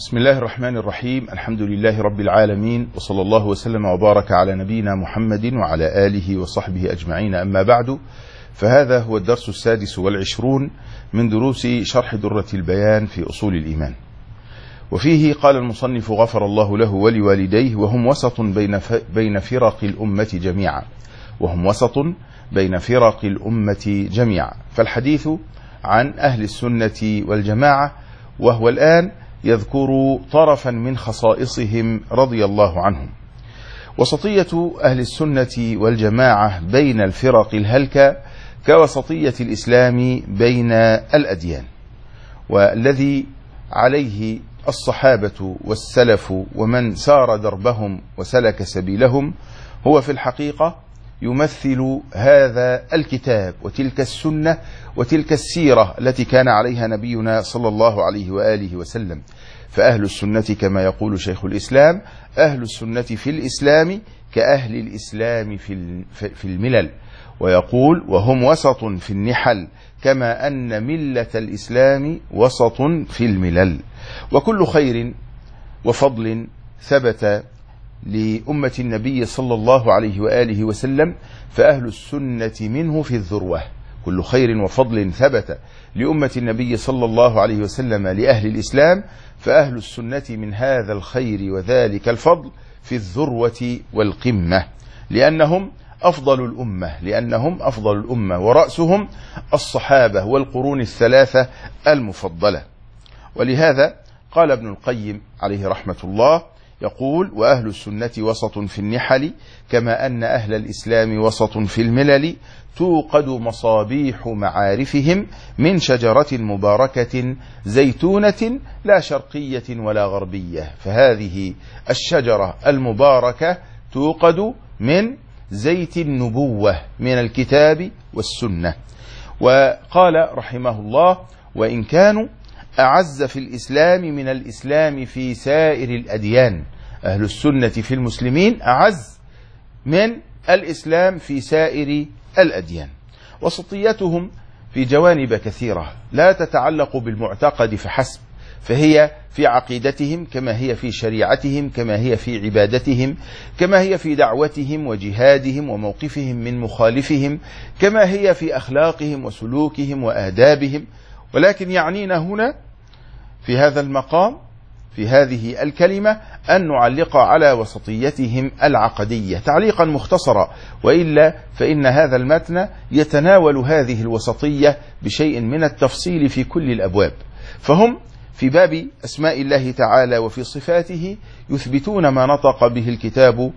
بسم الله الرحمن الرحيم. الحمد لله رب العالمين، وصلى الله وسلم وبارك على نبينا محمد وعلى آله وصحبه أجمعين. أما بعد، فهذا هو الدرس 26 من دروس شرح درة البيان في أصول الإيمان. وفيه قال المصنف غفر الله له ولوالديه وهم وسط بين فرق الأمة جميعا، وهم وسط بين فرق الأمة جميعا. فالحديث عن أهل السنة والجماعة، وهو الآن يذكر طرفا من خصائصهم رضي الله عنهم. وسطية أهل السنة والجماعة بين الفرق الهلكة كوسطية الإسلام بين الأديان، والذي عليه الصحابة والسلف ومن سار دربهم وسلك سبيلهم هو في الحقيقة يمثل هذا الكتاب وتلك السنة وتلك السيرة التي كان عليها نبينا صلى الله عليه وآله وسلم. فأهل السنة كما يقول شيخ الإسلام: أهل السنة في الإسلام كأهل الإسلام في الملل. ويقول: وهم وسط في النحل كما أن ملة الإسلام وسط في الملل. وكل خير وفضل ثبت لأمة النبي صلى الله عليه وآله وسلم فأهل السنة منه في الذروة. كل خير وفضل ثبت لأمة النبي صلى الله عليه وسلم لأهل الإسلام فأهل السنة من هذا الخير وذلك الفضل في الذروة والقمة، لأنهم أفضل الأمة ورأسهم الصحابة والقرون الثلاثة المفضلة. ولهذا قال ابن القيم عليه رحمة الله يقول: وأهل السنة وسط في النحل كما أن أهل الإسلام وسط في الملل، توقد مصابيح معارفهم من شجرة مباركة زيتونة لا شرقية ولا غربية. فهذه الشجرة المباركة توقد من زيت النبوة من الكتاب والسنة. وقال رحمه الله: وإن كانوا أعز في الإسلام من الإسلام في سائر الأديان. أهل السنة في المسلمين أعز من الإسلام في سائر الأديان. وسطيتهم في جوانب كثيرة لا تتعلق بالمعتقد فحسب، فهي في عقيدتهم كما هي في شريعتهم كما هي في عبادتهم كما هي في دعوتهم وجهادهم وموقفهم من مخالفهم كما هي في أخلاقهم وسلوكهم وآدابهم. ولكن يعنينا هنا في هذا المقام في هذه الكلمة أن نعلق على وسطيتهم العقدية تعليقا مختصرا، وإلا فإن هذا المتن يتناول هذه الوسطية بشيء من التفصيل في كل الأبواب. فهم في باب أسماء الله تعالى وفي صفاته يثبتون ما نطق به الكتاب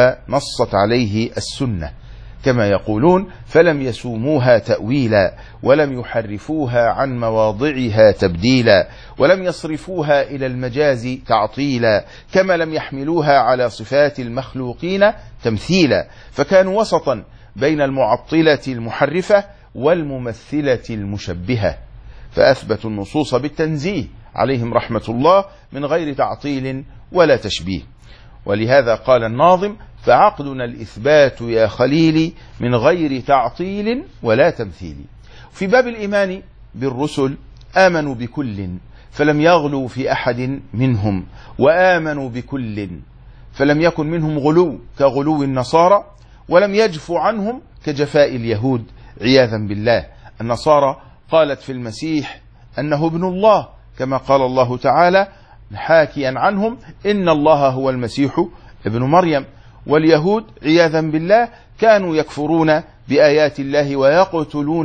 ونصت عليه السنة، كما يقولون: فلم يسوموها تأويلا ولم يحرفوها عن مواضعها تبديلا ولم يصرفوها إلى المجاز تعطيلا كما لم يحملوها على صفات المخلوقين تمثيلا. فكانوا وسطا بين المعطلة المحرفة والممثلة المشبهة، فأثبتوا النصوص بالتنزيه عليهم رحمة الله من غير تعطيل ولا تشبيه. ولهذا قال الناظم: فعقدنا الإثبات يا خليلي من غير تعطيل ولا تمثيل. في باب الإيمان بالرسل آمنوا بكل فلم يغلوا في أحد منهم، وآمنوا بكل فلم يكن منهم غلو كغلو النصارى، ولم يجفوا عنهم كجفاء اليهود عياذا بالله. النصارى قالت في المسيح أنه ابن الله كما قال الله تعالى حاكيا عنهم: إن الله هو المسيح ابن مريم. واليهود عياذا بالله كانوا يكفرون بآيات الله ويقتلون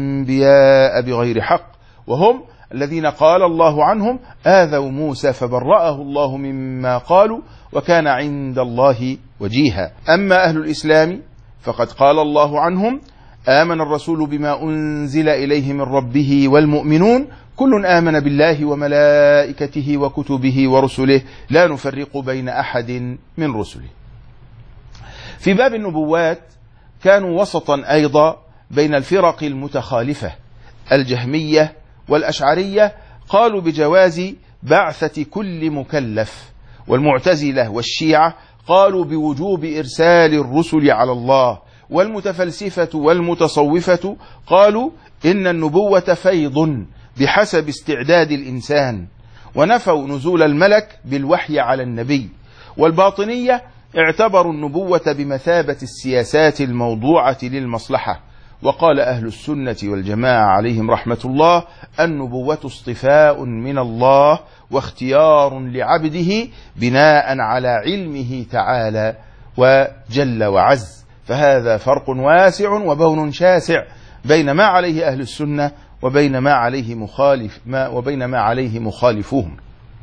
الأنبياء بغير حق، وهم الذين قال الله عنهم: آذوا موسى فبرأه الله مما قالوا وكان عند الله وجيها. أما أهل الإسلام فقد قال الله عنهم: آمن الرسول بما أنزل إليه من ربه والمؤمنون كل آمن بالله وملائكته وكتبه ورسله لا نفرق بين أحد من رسله. في باب النبوات كانوا وسطا أيضا بين الفرق المتخالفة. الجهمية والأشعرية قالوا بجواز بعثة كل مكلف، والمعتزلة والشيعة قالوا بوجوب إرسال الرسل على الله، والمتفلسفة والمتصوفة قالوا إن النبوة فيض بحسب استعداد الإنسان، ونفوا نزول الملك بالوحي على النبي. والباطنية اعتبروا النبوة بمثابة السياسات الموضوعة للمصلحة. وقال أهل السنة والجماعة عليهم رحمة الله: النبوة اصطفاء من الله واختيار لعبده بناء على علمه تعالى وجل وعز. فهذا فرق واسع وبون شاسع بين ما عليه أهل السنة وبين ما عليه مخالفوهم.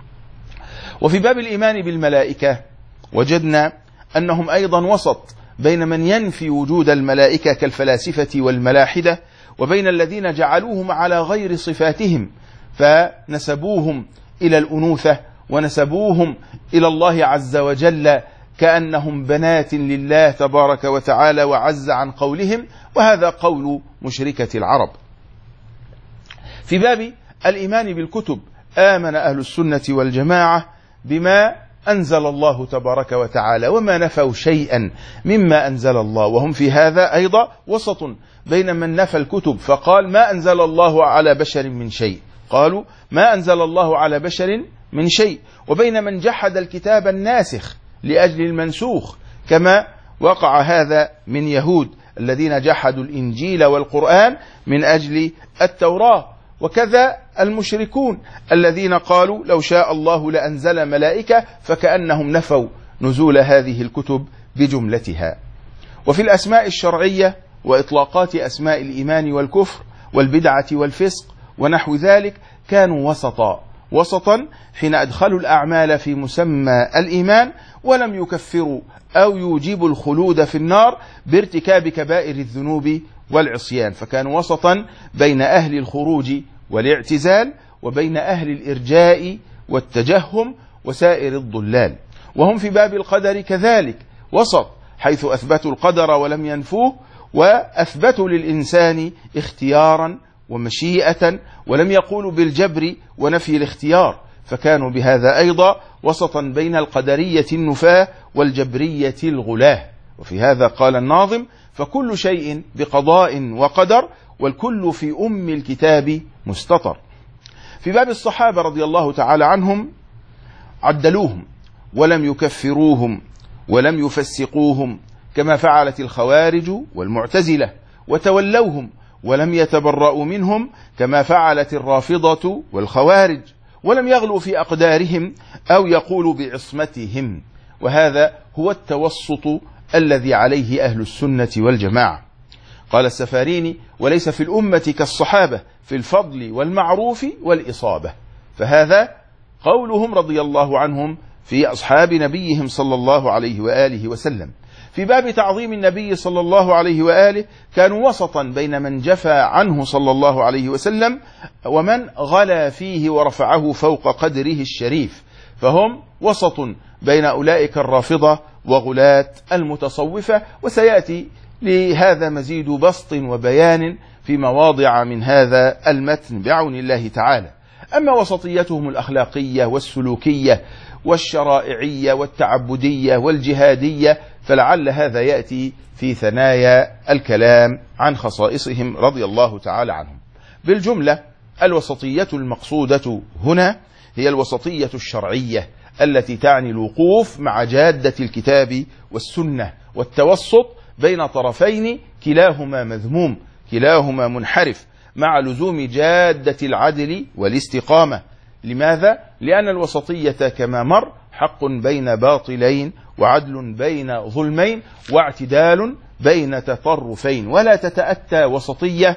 وفي باب الإيمان بالملائكة وجدنا أنهم أيضا وسط بين من ينفي وجود الملائكة كالفلاسفة والملاحدة، وبين الذين جعلوهم على غير صفاتهم فنسبوهم إلى الأنوثة ونسبوهم إلى الله عز وجل كأنهم بنات لله تبارك وتعالى وعز عن قولهم، وهذا قول مشركة العرب. في باب الإيمان بالكتب آمن أهل السنة والجماعة بما أنزل الله تبارك وتعالى وما نفوا شيئا مما أنزل الله، وهم في هذا أيضا وسط بين من نفى الكتب فقال ما أنزل الله على بشر من شيء، قالوا ما أنزل الله على بشر من شيء، وبين من جحد الكتاب الناسخ لأجل المنسوخ، كما وقع هذا من يهود الذين جحدوا الإنجيل والقرآن من أجل التوراة، وكذا المشركون الذين قالوا لو شاء الله لأنزل ملائكة، فكأنهم نفوا نزول هذه الكتب بجملتها. وفي الأسماء الشرعية وإطلاقات أسماء الإيمان والكفر والبدعة والفسق ونحو ذلك كانوا وسطا حين أدخلوا الأعمال في مسمى الإيمان ولم يكفروا أو يوجبوا الخلود في النار بارتكاب كبائر الذنوب والعصيان، فكانوا وسطا بين أهل الخروج والاعتزال وبين أهل الإرجاء والتجهم وسائر الضلال. وهم في باب القدر كذلك وسط، حيث أثبتوا القدر ولم ينفوه، وأثبتوا للإنسان اختيارا ومشيئة ولم يقولوا بالجبر ونفي الاختيار، فكانوا بهذا أيضا وسطا بين القدرية النفاة والجبرية الغلاة. وفي هذا قال الناظم: فكل شيء بقضاء وقدر والكل في أم الكتاب مستطر. في باب الصحابة رضي الله تعالى عنهم عدلوهم ولم يكفروهم ولم يفسقوهم كما فعلت الخوارج والمعتزلة، وتولوهم ولم يتبرؤوا منهم كما فعلت الرافضة والخوارج، ولم يغلوا في أقدارهم أو يقولوا بعصمتهم. وهذا هو التوسط الذي عليه أهل السنة والجماعة. قال السفاريني: وليس في الأمة كالصحابة في الفضل والمعروف والإصابة. فهذا قولهم رضي الله عنهم في أصحاب نبيهم صلى الله عليه وآله وسلم. في باب تعظيم النبي صلى الله عليه وآله كانوا وسطا بين من جفى عنه صلى الله عليه وسلم ومن غلا فيه ورفعه فوق قدره الشريف، فهم وسط بين أولئك الرافضة وغلاة المتصوفة، وسيأتي لهذا مزيد بسط وبيان في مواضع من هذا المتن بعون الله تعالى. أما وسطيتهم الأخلاقية والسلوكية والشرائعية والتعبدية والجهادية فلعل هذا يأتي في ثنايا الكلام عن خصائصهم رضي الله تعالى عنهم. بالجملة الوسطية المقصودة هنا هي الوسطية الشرعية التي تعني الوقوف مع جادة الكتاب والسنة والتوسط بين طرفين كلاهما مذموم كلاهما منحرف، مع لزوم جادة العدل والاستقامة. لماذا؟ لأن الوسطية كما مر حق بين باطلين، وعدل بين ظلمين، واعتدال بين تطرفين، ولا تتأتى وسطية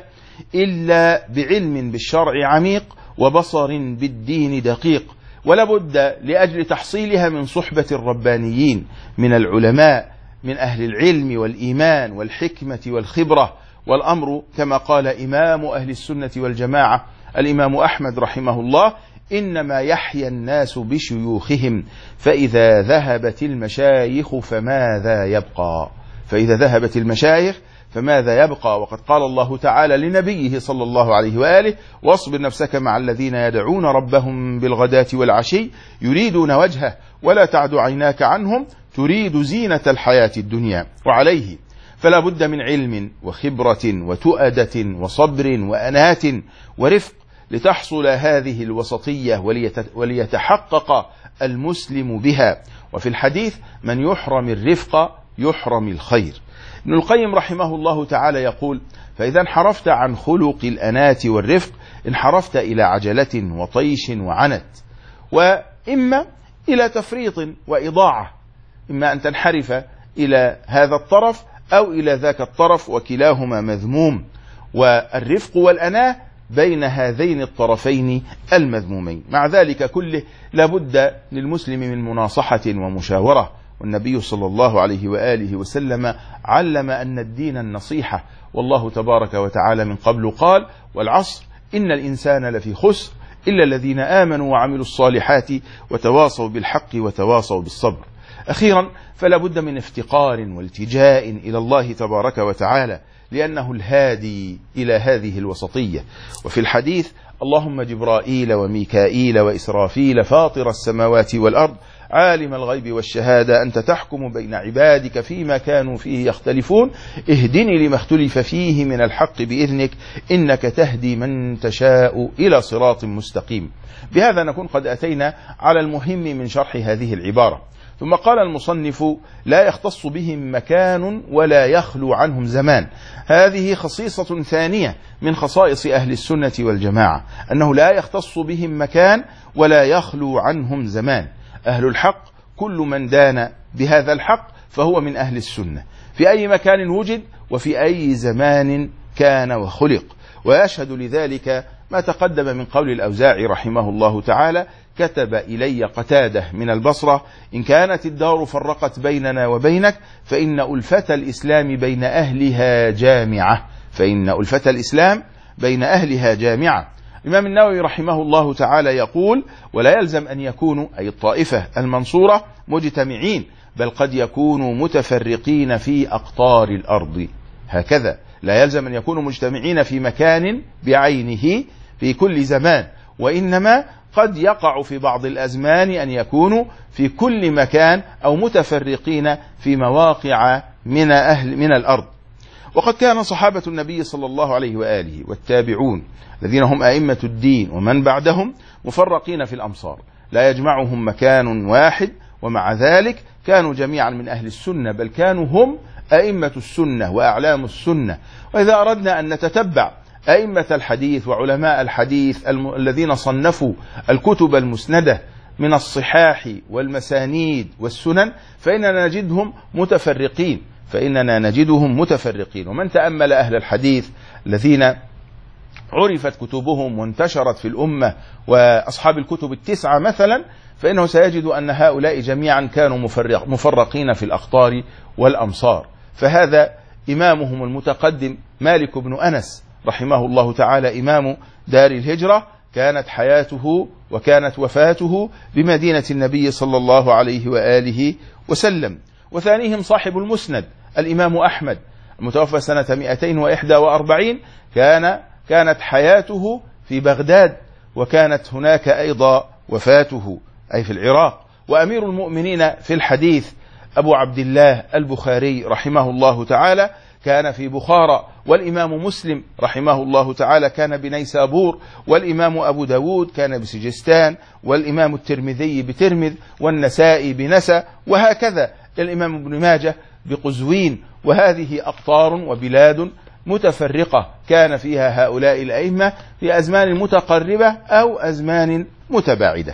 إلا بعلم بالشرع عميق وبصر بالدين دقيق، ولا بد لأجل تحصيلها من صحبة الربانيين من العلماء من أهل العلم والإيمان والحكمة والخبرة. والأمر كما قال إمام أهل السنة والجماعة الإمام أحمد رحمه الله: إنما يحيا الناس بشيوخهم فإذا ذهبت المشايخ فماذا يبقى. فإذا ذهبت المشايخ فماذا يبقى؟ وقد قال الله تعالى لنبيه صلى الله عليه وآله: واصبر نفسك مع الذين يدعون ربهم بالغداة والعشي يريدون وجهه ولا تعد عيناك عنهم تريد زينة الحياة الدنيا. وعليه فلا بد من علم وخبرة وتؤدة وصبر وأناة ورفق لتحصل هذه الوسطية وليتحقق المسلم بها. وفي الحديث: من يحرم الرفق يحرم الخير. ابن القيم رحمه الله تعالى يقول: فإذا انحرفت عن خلق الأناة والرفق انحرفت إلى عجلة وطيش وعنت، وإما إلى تفريط وإضاعة، إما أن تنحرف إلى هذا الطرف أو إلى ذاك الطرف، وكلاهما مذموم. والرفق والأناة بين هذين الطرفين المذمومين. مع ذلك كله لابد للمسلم من مناصحة ومشاورة، والنبي صلى الله عليه وآله وسلم علم أن الدين النصيحة، والله تبارك وتعالى من قبل قال: والعصر إن الإنسان لفي خسر إلا الذين آمنوا وعملوا الصالحات وتواصوا بالحق وتواصوا بالصبر. أخيرا فلا بد من افتقار والتجاء إلى الله تبارك وتعالى، لأنه الهادي إلى هذه الوسطية. وفي الحديث: اللهم جبرائيل وميكائيل وإسرافيل فاطر السماوات والأرض عالم الغيب والشهادة أنت تحكم بين عبادك فيما كانوا فيه يختلفون اهدني لما اختلف فيه من الحق بإذنك إنك تهدي من تشاء إلى صراط مستقيم. بهذا نكون قد أتينا على المهم من شرح هذه العبارة. ثم قال المصنف: لا يختص بهم مكان ولا يخلو عنهم زمان. هذه خصيصة ثانية من خصائص أهل السنة والجماعة، أنه لا يختص بهم مكان ولا يخلو عنهم زمان. أهل الحق كل من دان بهذا الحق فهو من أهل السنة في أي مكان وجد وفي أي زمان كان وخلق. ويشهد لذلك ما تقدم من قول الأوزاعي رحمه الله تعالى: كتب إلي قتادة من البصرة: إن كانت الدار فرقت بيننا وبينك فإن ألفة الإسلام بين أهلها جامعة. فإن ألفة الإسلام بين أهلها جامعة. الإمام النووي رحمه الله تعالى يقول: ولا يلزم أن يكونوا أي الطائفة المنصورة مجتمعين، بل قد يكونوا متفرقين في أقطار الأرض. هكذا لا يلزم أن يكونوا مجتمعين في مكان بعينه في كل زمان، وإنما قد يقع في بعض الأزمان أن يكونوا في كل مكان أو متفرقين في مواقع من الأرض. وقد كان صحابة النبي صلى الله عليه وآله والتابعون الذين هم أئمة الدين ومن بعدهم مفرقين في الأمصار، لا يجمعهم مكان واحد، ومع ذلك كانوا جميعا من أهل السنة، بل كانوا هم أئمة السنة وأعلام السنة. وإذا أردنا أن نتتبع أئمة الحديث وعلماء الحديث الذين صنفوا الكتب المسندة من الصحاح والمسانيد والسنن فإننا نجدهم متفرقين. ومن تأمل أهل الحديث الذين عرفت كتبهم وانتشرت في الأمة وأصحاب الكتب التسعة مثلا، فإنه سيجد أن هؤلاء جميعا كانوا مفرقين في الأقطار والأمصار. فهذا إمامهم المتقدم مالك بن أنس رحمه الله تعالى إمام دار الهجرة، كانت حياته وكانت وفاته بمدينة النبي صلى الله عليه وآله وسلم. وثانيهم صاحب المسند الإمام أحمد المتوفى سنة 241، كانت حياته في بغداد، وكانت هناك أيضا وفاته أي في العراق. وأمير المؤمنين في الحديث أبو عبد الله البخاري رحمه الله تعالى كان في بخارى، والإمام مسلم رحمه الله تعالى كان بنيسابور، والإمام أبو داود كان بسجستان، والإمام الترمذي بترمذ، والنسائي بنسى، وهكذا الإمام ابن ماجه بقزوين. وهذه أقطار وبلاد متفرقة كان فيها هؤلاء الأئمة في أزمان متقربة أو أزمان متباعدة.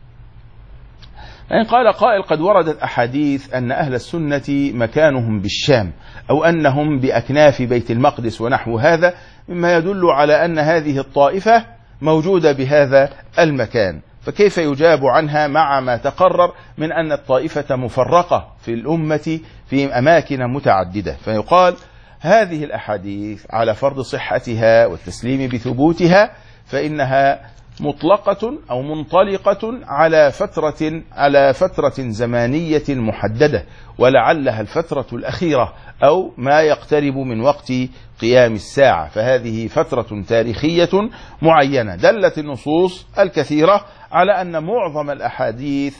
فإن قال قائل: قد وردت أحاديث أن أهل السنة مكانهم بالشام، أو أنهم بأكناف بيت المقدس ونحو هذا، مما يدل على أن هذه الطائفة موجودة بهذا المكان، فكيف يجاب عنها مع ما تقرر من أن الطائفة مفرقة في الأمة في أماكن متعددة؟ فيقال: هذه الأحاديث على فرض صحتها والتسليم بثبوتها فإنها مطلقة أو منطلقة على فترة زمانية محددة، ولعلها الفترة الأخيرة أو ما يقترب من وقت قيام الساعة، فهذه فترة تاريخية معينة. دلت النصوص الكثيرة على أن معظم الأحاديث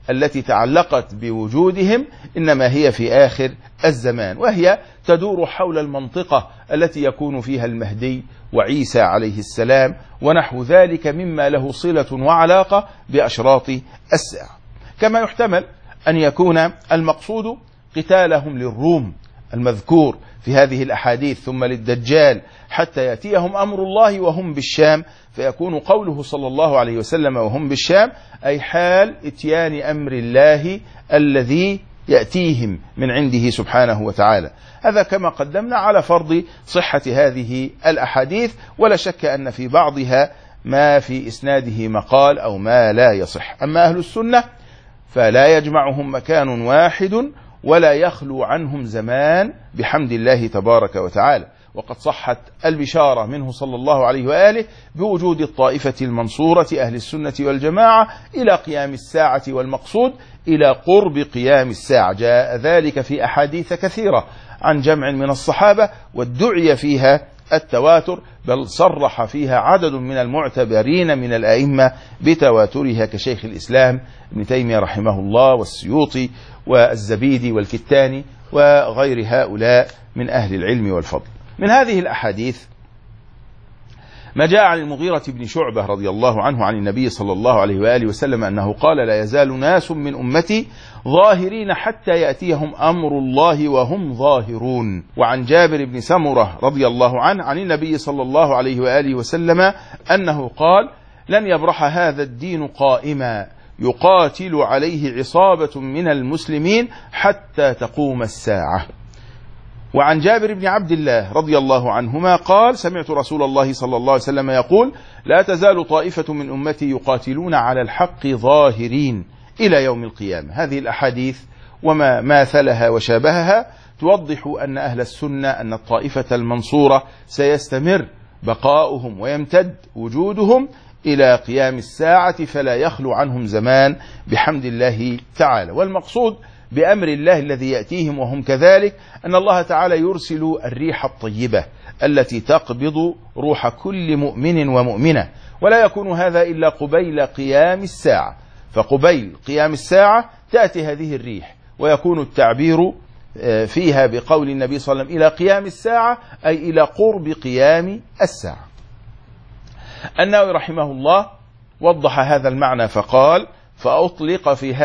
التي تعلقت بوجودهم إنما هي في آخر الزمان، وهي تدور حول المنطقة التي يكون فيها المهدي وعيسى عليه السلام ونحو ذلك مما له صلة وعلاقة بأشراط الساعة. كما يحتمل أن يكون المقصود قتالهم للروم المذكور في هذه الأحاديث ثم للدجال حتى يأتيهم أمر الله وهم بالشام، فيكون قوله صلى الله عليه وسلم وهم بالشام أي حال إتيان أمر الله الذي يأتيهم من عنده سبحانه وتعالى. هذا كما قدمنا على فرض صحة هذه الأحاديث، ولا شك أن في بعضها ما في إسناده مقال أو ما لا يصح. أما أهل السنة فلا يجمعهم مكان واحد ولا يخلو عنهم زمان بحمد الله تبارك وتعالى، وقد صحت البشارة منه صلى الله عليه وآله بوجود الطائفة المنصورة أهل السنة والجماعة إلى قيام الساعة، والمقصود إلى قرب قيام الساعة. جاء ذلك في أحاديث كثيرة عن جمع من الصحابة وادعي فيها التواتر، بل صرح فيها عدد من المعتبرين من الأئمة بتواترها كشيخ الإسلام ابن تيمية رحمه الله والسيوطي والزبيدي والكتاني وغير هؤلاء من أهل العلم والفضل. من هذه الأحاديث ما جاء عن المغيرة بن شعبة رضي الله عنه عن النبي صلى الله عليه وآله وسلم أنه قال: لا يزال ناس من أمتي ظاهرين حتى يأتيهم أمر الله وهم ظاهرون. وعن جابر بن سمرة رضي الله عنه عن النبي صلى الله عليه وآله وسلم أنه قال: لن يبرح هذا الدين قائما يقاتل عليه عصابة من المسلمين حتى تقوم الساعة. وعن جابر بن عبد الله رضي الله عنهما قال: سمعت رسول الله صلى الله عليه وسلم يقول: لا تزال طائفة من أمتي يقاتلون على الحق ظاهرين إلى يوم القيامة. هذه الأحاديث وما ماثلها وشابهها توضح أن أهل السنة أن الطائفة المنصورة سيستمر بقاؤهم ويمتد وجودهم إلى قيام الساعة، فلا يخلو عنهم زمان بحمد الله تعالى. والمقصود بأمر الله الذي يأتيهم وهم كذلك أن الله تعالى يرسل الريح الطيبة التي تقبض روح كل مؤمن ومؤمنة، ولا يكون هذا إلا قبيل قيام الساعة. فقبيل قيام الساعة تأتي هذه الريح، ويكون التعبير فيها بقول النبي صلى الله عليه وسلم إلى قيام الساعة أي إلى قرب قيام الساعة. النووي رحمه الله وضح هذا المعنى فقال: فأطلق في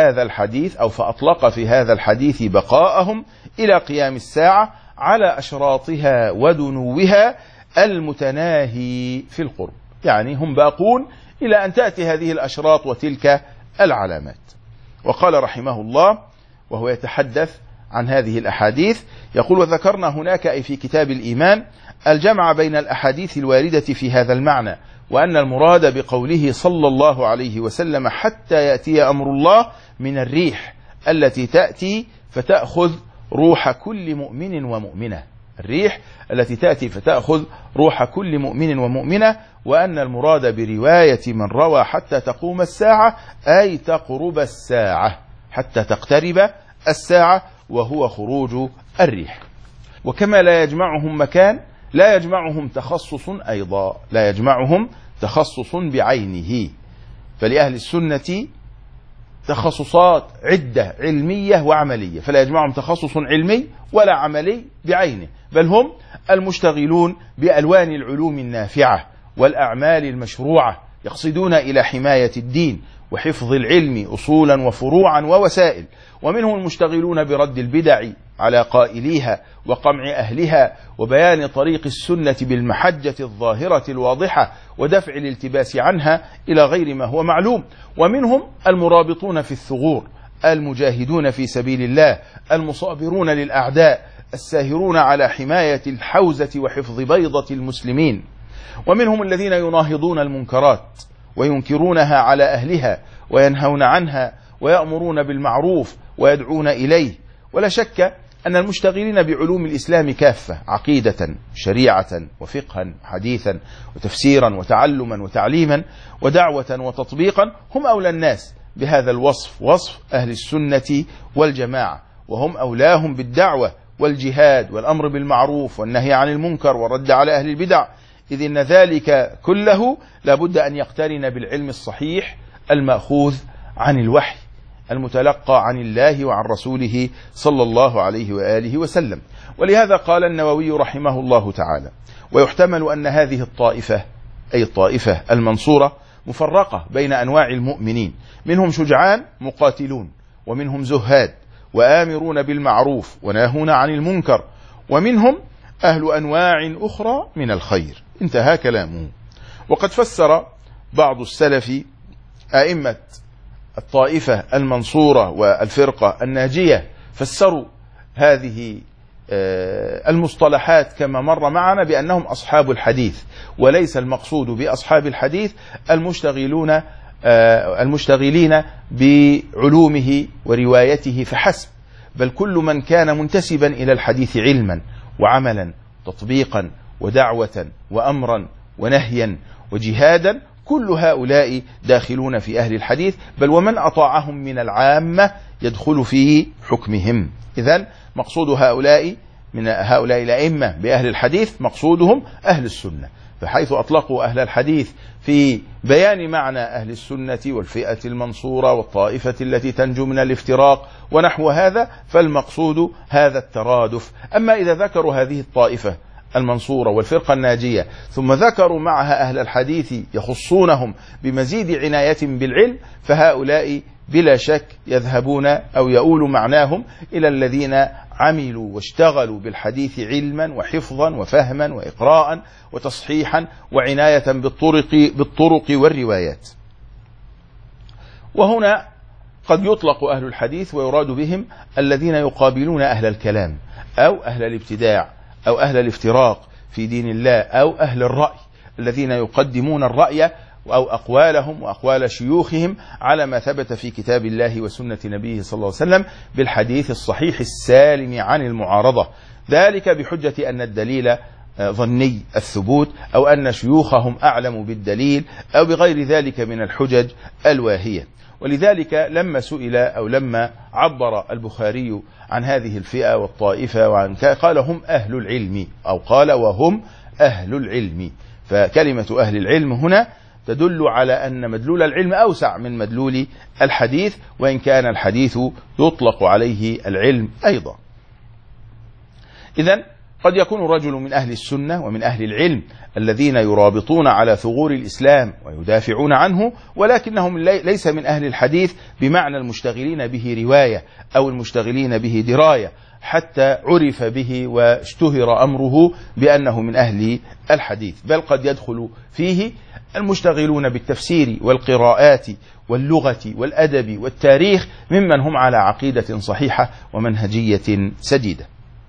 هذا الحديث بقاءهم إلى قيام الساعة على أشراطها ودنوها المتناهي في القرب، يعني هم باقون إلى أن تأتي هذه الأشراط وتلك العلامات. وقال رحمه الله وهو يتحدث عن هذه الأحاديث يقول: وذكرنا هناك أي في كتاب الإيمان الجمع بين الأحاديث الواردة في هذا المعنى، وأن المراد بقوله صلى الله عليه وسلم حتى يأتي أمر الله من الريح التي تأتي فتأخذ روح كل مؤمن ومؤمنة، الريح التي تأتي فتأخذ روح كل مؤمن ومؤمنة، وأن المراد برواية من روى حتى تقوم الساعة أي تقرب الساعة، حتى تقترب الساعة وهو خروج الريح. وكما لا يجمعهم مكان لا يجمعهم تخصص أيضا، لا يجمعهم تخصص بعينه، فلأهل السنة تخصصات عدة علمية وعملية، فلا يجمعهم تخصص علمي ولا عملي بعينه، بل هم المشتغلون بألوان العلوم النافعة والأعمال المشروعة، يقصدون إلى حماية الدين وحفظ العلم أصولا وفروعا ووسائل. ومنهم المشتغلون برد البدع على قائليها وقمع أهلها وبيان طريق السنة بالمحجة الظاهرة الواضحة ودفع الالتباس عنها إلى غير ما هو معلوم. ومنهم المرابطون في الثغور المجاهدون في سبيل الله المصابرون للأعداء الساهرون على حماية الحوزة وحفظ بيضة المسلمين. ومنهم الذين يناهضون المنكرات وينكرونها على أهلها وينهون عنها ويأمرون بالمعروف ويدعون إليه. ولا شك أن المشتغلين بعلوم الإسلام كافة، عقيدة شريعة وفقها حديثا وتفسيرا وتعلما وتعليما ودعوة وتطبيقا، هم أولى الناس بهذا الوصف، وصف أهل السنة والجماعة، وهم أولاهم بالدعوة والجهاد والأمر بالمعروف والنهي عن المنكر والرد على أهل البدع، إذ إن ذلك كله لابد أن يقترن بالعلم الصحيح المأخوذ عن الوحي المتلقى عن الله وعن رسوله صلى الله عليه وآله وسلم. ولهذا قال النووي رحمه الله تعالى: ويحتمل أن هذه الطائفة، أي الطائفة المنصورة، مفرقة بين أنواع المؤمنين، منهم شجعان مقاتلون، ومنهم زهاد وآمرون بالمعروف وناهون عن المنكر، ومنهم أهل أنواع أخرى من الخير. انتهى كلامه. وقد فسر بعض السلف أئمة الطائفة المنصورة والفرقة الناجية، فسروا هذه المصطلحات كما مر معنا بأنهم أصحاب الحديث، وليس المقصود بأصحاب الحديث المشتغلين بعلومه وروايته فحسب، بل كل من كان منتسبا إلى الحديث علما وعملا تطبيقا ودعوة وأمرا ونهيا وجهادا، كل هؤلاء داخلون في أهل الحديث، بل ومن أطاعهم من العامة يدخل في حكمهم. إذن مقصود هؤلاء من هؤلاء الأئمة بأهل الحديث مقصودهم أهل السنة، فحيث أطلقوا أهل الحديث في بيان معنى أهل السنة والفئة المنصورة والطائفة التي تنجو من الافتراق ونحو هذا، فالمقصود هذا الترادف. أما إذا ذكروا هذه الطائفة المنصورة والفرقة الناجية ثم ذكروا معها أهل الحديث يخصونهم بمزيد عناية بالعلم، فهؤلاء بلا شك يذهبون أو يؤول معناهم إلى الذين عملوا واشتغلوا بالحديث علما وحفظا وفهما وإقراء وتصحيحا وعناية بالطرق والروايات. وهنا قد يطلق أهل الحديث ويراد بهم الذين يقابلون أهل الكلام أو أهل الابتداع أو أهل الافتراق في دين الله أو أهل الرأي، الذين يقدمون الرأي أو أقوالهم وأقوال شيوخهم على ما ثبت في كتاب الله وسنة نبيه صلى الله عليه وسلم بالحديث الصحيح السالم عن المعارضة، ذلك بحجة أن الدليل ظني الثبوت أو أن شيوخهم أعلم بالدليل أو بغير ذلك من الحجج الواهية. ولذلك لما سئل أو لما عبر البخاري عن هذه الفئة والطائفة قال هم أهل العلم، أو قال وهم أهل العلم، فكلمة أهل العلم هنا تدل على أن مدلول العلم أوسع من مدلول الحديث، وإن كان الحديث يطلق عليه العلم أيضا. إذن قد يكون رجل من أهل السنة ومن أهل العلم الذين يرابطون على ثغور الإسلام ويدافعون عنه، ولكنهم ليس من أهل الحديث بمعنى المشتغلين به رواية أو المشتغلين به دراية، حتى عرف به واشتهر أمره بأنه من أهل الحديث، بل قد يدخل فيه المشتغلون بالتفسير والقراءات واللغة والأدب والتاريخ ممن هم على عقيدة صحيحة ومنهجية سديدة.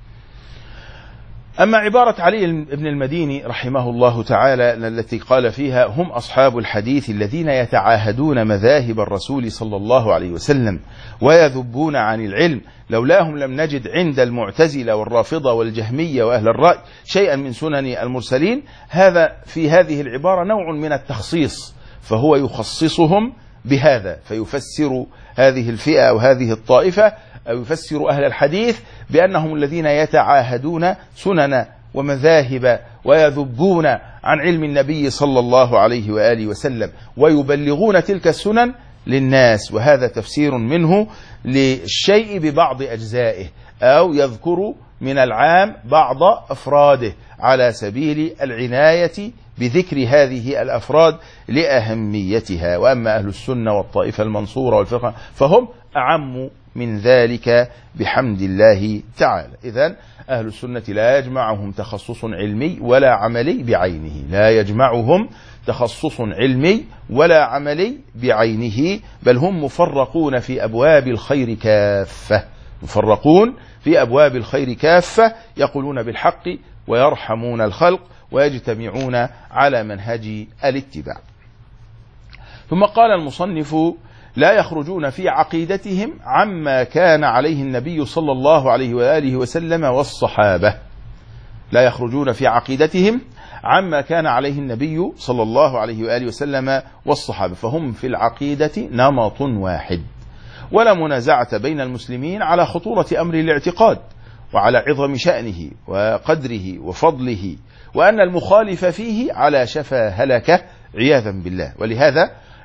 أما عبارة علي بن المديني رحمه الله تعالى التي قال فيها هم أصحاب الحديث الذين يتعاهدون مذاهب الرسول صلى الله عليه وسلم ويذبون عن العلم، لولاهم لم نجد عند المعتزلة والرافضة والجهمية وأهل الرأي شيئا من سنن المرسلين. هذا في هذه العبارة نوع من التخصيص، فهو يخصصهم بهذا، فيفسر هذه الفئة أو هذه الطائفة أو يفسر أهل الحديث بأنهم الذين يتعاهدون سنن ومذاهب ويذبون عن علم النبي صلى الله عليه وآله وسلم ويبلغون تلك السنن للناس، وهذا تفسير منه للشيء ببعض أجزائه، أو يذكر من العام بعض أفراده على سبيل العناية بذكر هذه الأفراد لأهميتها. وأما أهل السنة والطائفة المنصورة والفرقة فهم أعم من ذلك بحمد الله تعالى. إذن أهل السنة لا يجمعهم تخصص علمي ولا عملي بعينه، لا يجمعهم تخصص علمي ولا عملي بعينه، بل هم مفرقون في أبواب الخير كافة، مفرقون في أبواب الخير كافة، يقولون بالحق ويرحمون الخلق ويجتمعون على منهج الاتباع. ثم قال المصنف لا يخرجون في عقيدتهم عما كان عليه النبي صلى الله عليه وآله وسلم والصحابة، لا يخرجون في عقيدتهم عما كان عليه النبي صلى الله عليه وآله وسلم والصحابة، فهم في العقيدة نمط واحد، ولا منازعة بين المسلمين على خطورة أمر الاعتقاد وعلى عظم شأنه وقدره وفضله، وأن المخالف فيه على شفا هلكة عياذا بالله. ولهذا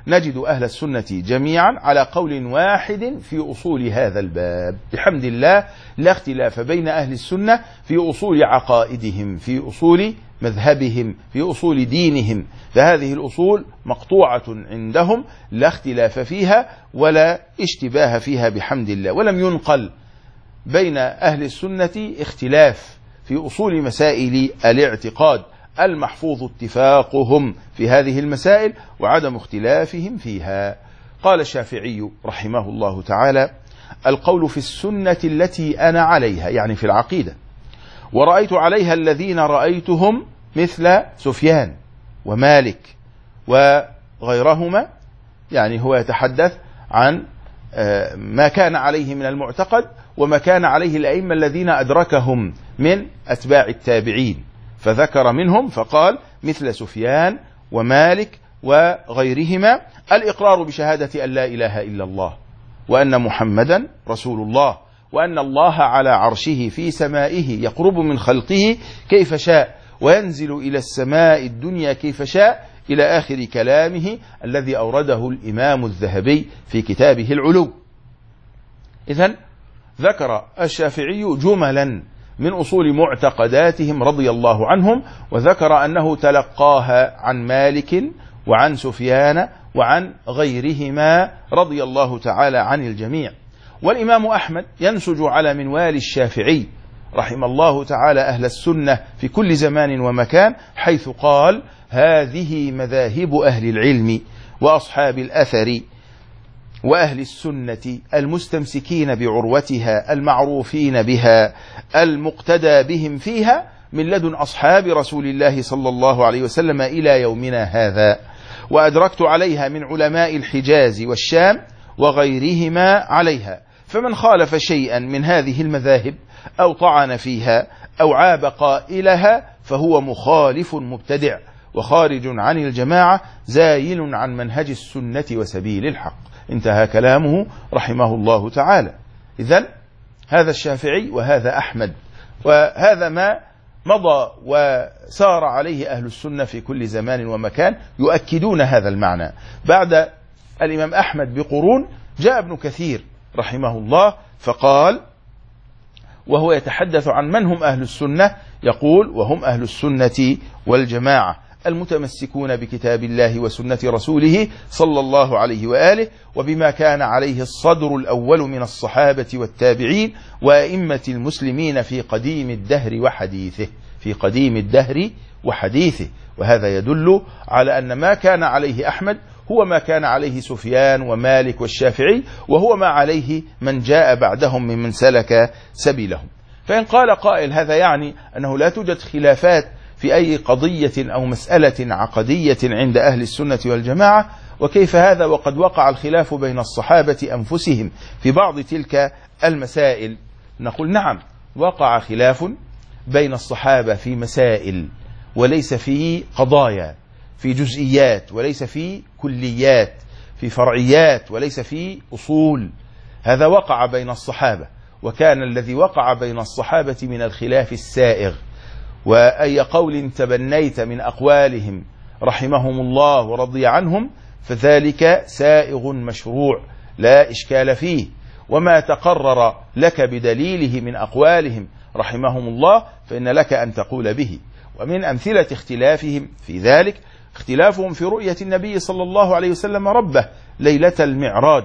نجد أهل السنة جميعا على قول واحد في أصول هذا الباب بحمد الله. لا اختلاف بين أهل السنة في أصول عقائدهم، في أصول مذهبهم، في أصول دينهم، فهذه الأصول مقطوعة عندهم لا اختلاف فيها ولا اشتباه فيها بحمد الله. ولم ينقل بين أهل السنة اختلاف في أصول مسائل الاعتقاد، المحفوظ اتفاقهم في هذه المسائل وعدم اختلافهم فيها. قال الشافعي رحمه الله تعالى: القول في السنة التي أنا عليها، يعني في العقيدة، ورأيت عليها الذين رأيتهم مثل سفيان ومالك وغيرهما، يعني هو يتحدث عن ما كان عليه من المعتقد وما كان عليه الأئمة الذين أدركهم من أتباع التابعين، فذكر منهم فقال مثل سفيان ومالك وغيرهما الإقرار بشهادة أن لا إله إلا الله وأن محمدا رسول الله وأن الله على عرشه في سمائه يقرب من خلقه كيف شاء وينزل إلى السماء الدنيا كيف شاء إلى آخر كلامه الذي أورده الإمام الذهبي في كتابه العلو. إذن ذكر الشافعي جملا من أصول معتقداتهم رضي الله عنهم، وذكر أنه تلقاها عن مالك وعن سفيان وعن غيرهما رضي الله تعالى عن الجميع. والإمام أحمد ينسج على منوال الشافعي رحم الله تعالى أهل السنة في كل زمان ومكان، حيث قال: هذه مذاهب أهل العلم وأصحاب الأثر وأهل السنة المستمسكين بعروتها المعروفين بها المقتدى بهم فيها من لدن أصحاب رسول الله صلى الله عليه وسلم إلى يومنا هذا، وأدركت عليها من علماء الحجاز والشام وغيرهما عليها، فمن خالف شيئا من هذه المذاهب أو طعن فيها أو عاب قائلها فهو مخالف مبتدع وخارج عن الجماعة زايل عن منهج السنة وسبيل الحق. انتهى كلامه رحمه الله تعالى. إذن هذا الشافعي وهذا أحمد، وهذا ما مضى وسار عليه أهل السنة في كل زمان ومكان يؤكدون هذا المعنى. بعد الإمام أحمد بقرون جاء ابن كثير رحمه الله فقال، وهو يتحدث عن من هم أهل السنة، يقول: وهم أهل السنة والجماعة المتمسكون بكتاب الله وسنة رسوله صلى الله عليه وآله وبما كان عليه الصدر الأول من الصحابة والتابعين وأئمة المسلمين في قديم الدهر وحديثه، في قديم الدهر وحديثه. وهذا يدل على أن ما كان عليه أحمد هو ما كان عليه سفيان ومالك والشافعي، وهو ما عليه من جاء بعدهم ممن سلك سبيلهم. فإن قال قائل: هذا يعني أنه لا توجد خلافات في أي قضية أو مسألة عقدية عند أهل السنة والجماعة، وكيف هذا وقد وقع الخلاف بين الصحابة أنفسهم في بعض تلك المسائل؟ نقول: نعم، وقع خلاف بين الصحابة في مسائل وليس في قضايا، في جزئيات وليس في كليات، في فرعيات وليس في أصول. هذا وقع بين الصحابة، وكان الذي وقع بين الصحابة من الخلاف السائغ، وأي قول تبنيت من أقوالهم رحمهم الله ورضي عنهم فذلك سائغ مشروع لا إشكال فيه، وما تقرر لك بدليله من أقوالهم رحمهم الله فإن لك أن تقول به. ومن أمثلة اختلافهم في ذلك اختلافهم في رؤية النبي صلى الله عليه وسلم ربه ليلة المعراج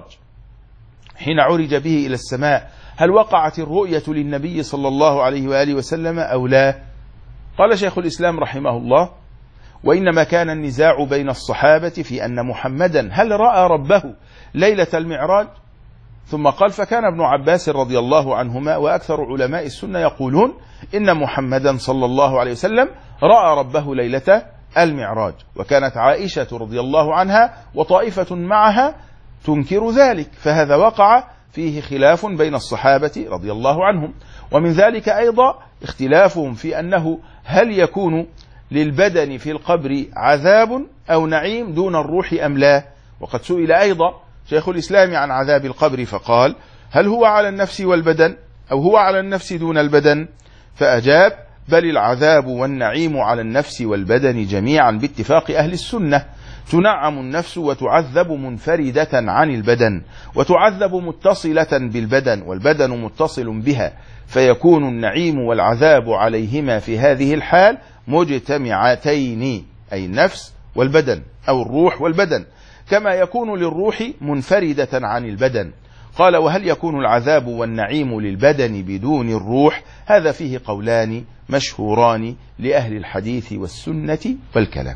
حين عرج به إلى السماء، هل وقعت الرؤية للنبي صلى الله عليه وآله وسلم أو لا؟ قال شيخ الإسلام رحمه الله: وإنما كان النزاع بين الصحابة في أن محمدا هل رأى ربه ليلة المعراج؟ ثم قال: فكان ابن عباس رضي الله عنهما وأكثر علماء السنة يقولون إن محمدا صلى الله عليه وسلم رأى ربه ليلة المعراج، وكانت عائشة رضي الله عنها وطائفة معها تنكر ذلك، فهذا وقع فيه خلاف بين الصحابة رضي الله عنهم. ومن ذلك أيضا اختلافهم في أنه هل يكون للبدن في القبر عذاب أو نعيم دون الروح أم لا؟ وقد سئل أيضا شيخ الإسلام عن عذاب القبر فقال: هل هو على النفس والبدن أو هو على النفس دون البدن؟ فأجاب: بل العذاب والنعيم على النفس والبدن جميعا باتفاق أهل السنة، تنعم النفس وتعذب منفردة عن البدن، وتعذب متصلة بالبدن والبدن متصل بها، فيكون النعيم والعذاب عليهما في هذه الحال مجتمعتين، أي النفس والبدن أو الروح والبدن، كما يكون للروح منفردة عن البدن. قال: وهل يكون العذاب والنعيم للبدن بدون الروح؟ هذا فيه قولان مشهوران لأهل الحديث والسنة والكلام.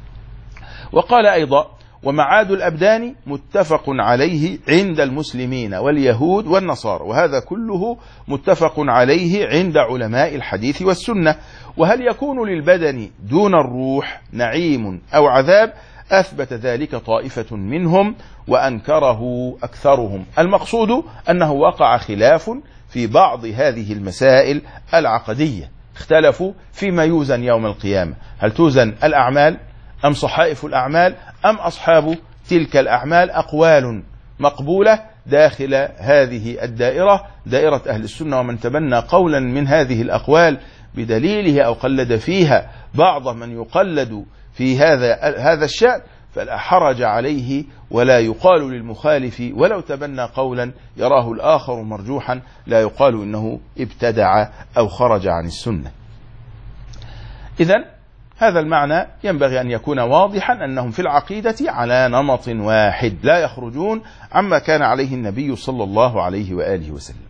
وقال أيضا: ومعاد الأبدان متفق عليه عند المسلمين واليهود والنصارى، وهذا كله متفق عليه عند علماء الحديث والسنة. وهل يكون للبدن دون الروح نعيم أو عذاب؟ أثبت ذلك طائفة منهم وأنكره أكثرهم. المقصود أنه وقع خلاف في بعض هذه المسائل العقدية، اختلفوا فيما يوزن يوم القيامة، هل توزن الأعمال أم صحائف الأعمال أم أصحاب تلك الأعمال؟ أقوال مقبولة داخل هذه الدائرة، دائرة أهل السنة. ومن تبنى قولا من هذه الأقوال بدليله أو قلد فيها بعض من يقلد في هذا الشأن فلا حرج عليه، ولا يقال للمخالف ولو تبنى قولا يراه الآخر مرجوحا، لا يقال إنه ابتدع أو خرج عن السنة. إذن هذا المعنى ينبغي أن يكون واضحا، أنهم في العقيدة على نمط واحد لا يخرجون عما كان عليه النبي صلى الله عليه وآله وسلم.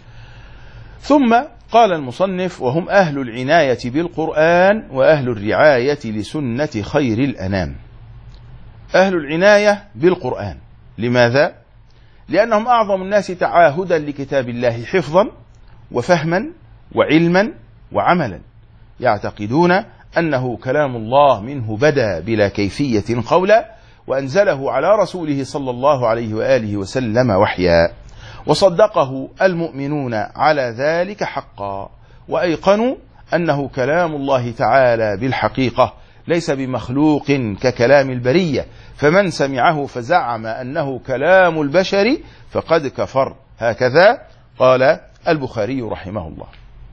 ثم قال المصنف: وهم أهل العناية بالقرآن وأهل الرعاية لسنة خير الأنام. أهل العناية بالقرآن، لماذا؟ لأنهم أعظم الناس تعاهدا لكتاب الله حفظا وفهما وعلما وعملا، يعتقدون أنه كلام الله منه بدا بلا كيفية قولا، وأنزله على رسوله صلى الله عليه وآله وسلم وحيا، وصدقه المؤمنون على ذلك حقا، وأيقنوا أنه كلام الله تعالى بالحقيقة ليس بمخلوق ككلام البرية، فمن سمعه فزعم أنه كلام البشر فقد كفر. هكذا قال البخاري رحمه الله.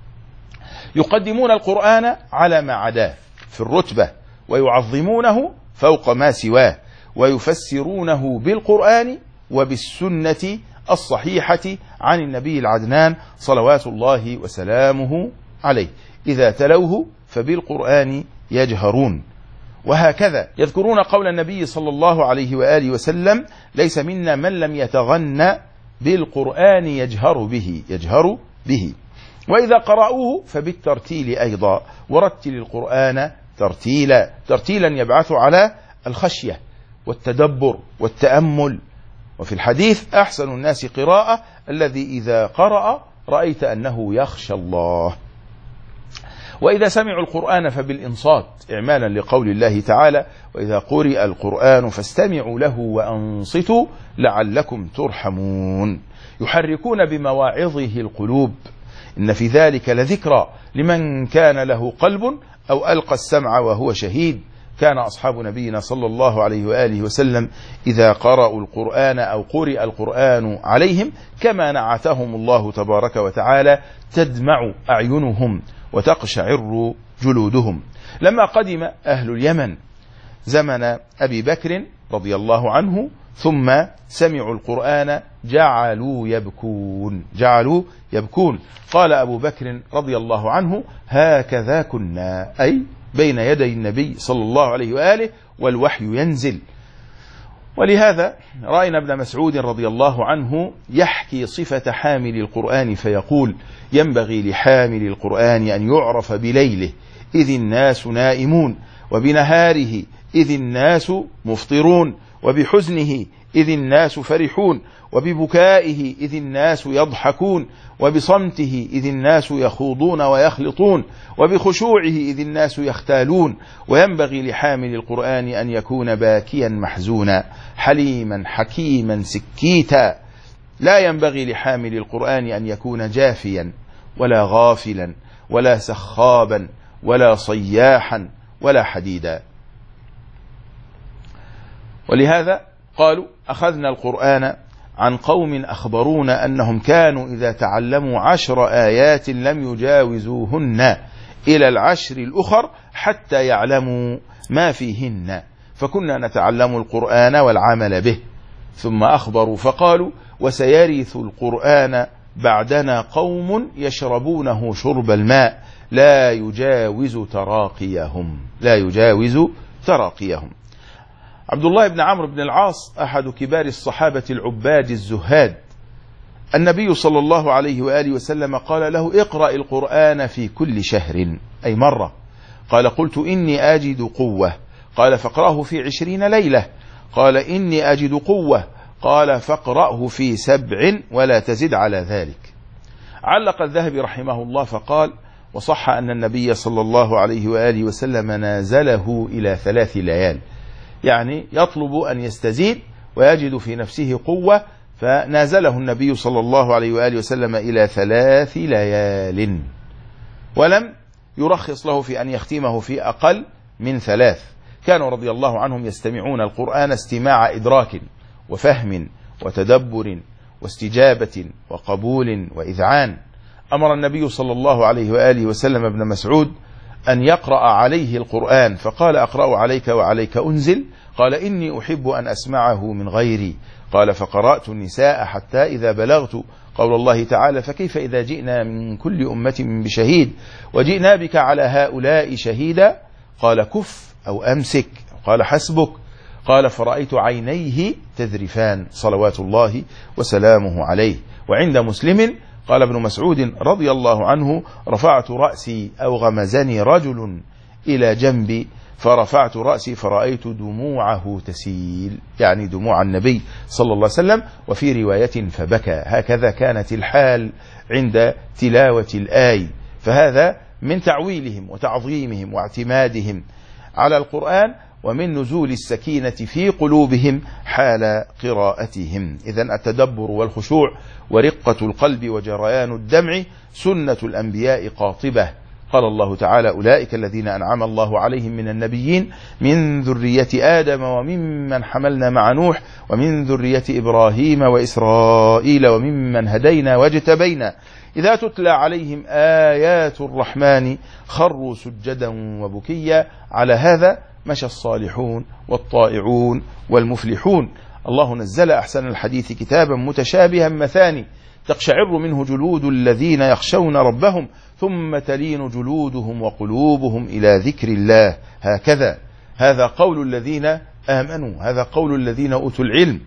يقدمون القرآن على ما عداه في الرتبة، ويعظمونه فوق ما سواه، ويفسرونه بالقرآن وبالسنة الصحيحة عن النبي العدنان صلوات الله وسلامه عليه، إذا تلوه فبالقرآن يجهرون. وهكذا يذكرون قول النبي صلى الله عليه وآله وسلم: ليس منا من لم يتغنى بالقرآن يجهر به. وإذا قرأوه فبالترتيل أيضا، ورتل القرآن ترتيلا يبعث على الخشية والتدبر والتأمل. وفي الحديث: أحسن الناس قراءة الذي إذا قرأ رأيت أنه يخشى الله. وإذا سمعوا القرآن فبالإنصات، إعمالا لقول الله تعالى: وإذا قرئ القرآن فاستمعوا له وأنصتوا لعلكم ترحمون. يحركون بمواعظه القلوب، إن في ذلك لذكرى لمن كان له قلب أو ألقى السمع وهو شهيد. كان أصحاب نبينا صلى الله عليه وآله وسلم إذا قرأوا القرآن أو قرئ القرآن عليهم كما نعتهم الله تبارك وتعالى تدمع أعينهم وتقشعر جلودهم. لما قدم أهل اليمن زمن أبي بكر رضي الله عنه ثم سمعوا القرآن جعلوا يبكون. قال أبو بكر رضي الله عنه: هكذا كنا، أي بين يدي النبي صلى الله عليه وآله والوحي ينزل. ولهذا رأينا ابن مسعود رضي الله عنه يحكي صفة حامل القرآن فيقول: ينبغي لحامل القرآن أن يعرف بليله إذ الناس نائمون، وبنهاره إذ الناس مفطرون، وبحزنه إذ الناس فرحون، وببكائه إذ الناس يضحكون، وبصمته إذ الناس يخوضون ويخلطون، وبخشوعه إذ الناس يختالون. وينبغي لحامل القرآن أن يكون باكيا محزونا، حليما حكيما سكيتا. لا ينبغي لحامل القرآن أن يكون جافيا ولا غافلا ولا سخابا ولا صياحا ولا حديدا. ولهذا قالوا: أخذنا القرآن عن قوم أخبرونا أنهم كانوا إذا تعلموا 10 آيات لم يجاوزوهن إلى 10 الأخر حتى يعلموا ما فيهن، فكنا نتعلم القرآن والعمل به. ثم أخبروا فقالوا: وسيرث القرآن بعدنا قوم يشربونه شرب الماء لا يجاوز تراقيهم. عبد الله بن عمرو بن العاص أحد كبار الصحابة العباد الزهاد، النبي صلى الله عليه وآله وسلم قال له: اقرأ القرآن في كل شهر، أي مرة. قال: قلت: إني أجد قوة. قال: فاقرأه في 20 ليلة. قال: إني أجد قوة. قال: فاقرأه في 7 ولا تزد على ذلك. علق الذهبي رحمه الله فقال: وصح أن النبي صلى الله عليه وآله وسلم نازله إلى 3 ليال، يعني يطلب أن يستزيد ويجد في نفسه قوة، فنازله النبي صلى الله عليه وآله وسلم إلى 3 ليال، ولم يرخص له في أن يختمه في أقل من 3. كانوا رضي الله عنهم يستمعون القرآن استماع إدراك وفهم وتدبر واستجابة وقبول وإذعان. أمر النبي صلى الله عليه وآله وسلم ابن مسعود أن يقرأ عليه القرآن، فقال: أقرأ عليك وعليك أنزل؟ قال: إني أحب أن أسمعه من غيري. قال: فقرأت النساء حتى إذا بلغت قول الله تعالى: فكيف إذا جئنا من كل أمة بشهيد وجئنا بك على هؤلاء شهيدا؟ قال: كف أو أمسك. قال: حسبك. قال: فرأيت عينيه تذرفان صلوات الله وسلامه عليه. وعند مسلم قال ابن مسعود رضي الله عنه: رفعت رأسي أو غمزني رجل إلى جنبي فرفعت رأسي فرأيت دموعه تسيل، يعني دموع النبي صلى الله عليه وسلم. وفي رواية: فبكى. هكذا كانت الحال عند تلاوة الآي. فهذا من تعويلهم وتعظيمهم واعتمادهم على القرآن، ومن نزول السكينة في قلوبهم حال قراءتهم. إذن التدبر والخشوع ورقة القلب وجريان الدمع سنة الأنبياء قاطبة. قال الله تعالى: أولئك الذين أنعم الله عليهم من النبيين من ذرية آدم وممن حملنا مع نوح ومن ذرية إبراهيم وإسرائيل وممن هدينا واجتبينا إذا تتلى عليهم آيات الرحمن خروا سجدا وبكيا. على هذا مشى الصالحون والطائعون والمفلحون. الله نزل أحسن الحديث كتابا متشابها مثاني تقشعر منه جلود الذين يخشون ربهم ثم تلين جلودهم وقلوبهم إلى ذكر الله. هكذا هذا قول الذين آمنوا، هذا قول الذين أوتوا العلم.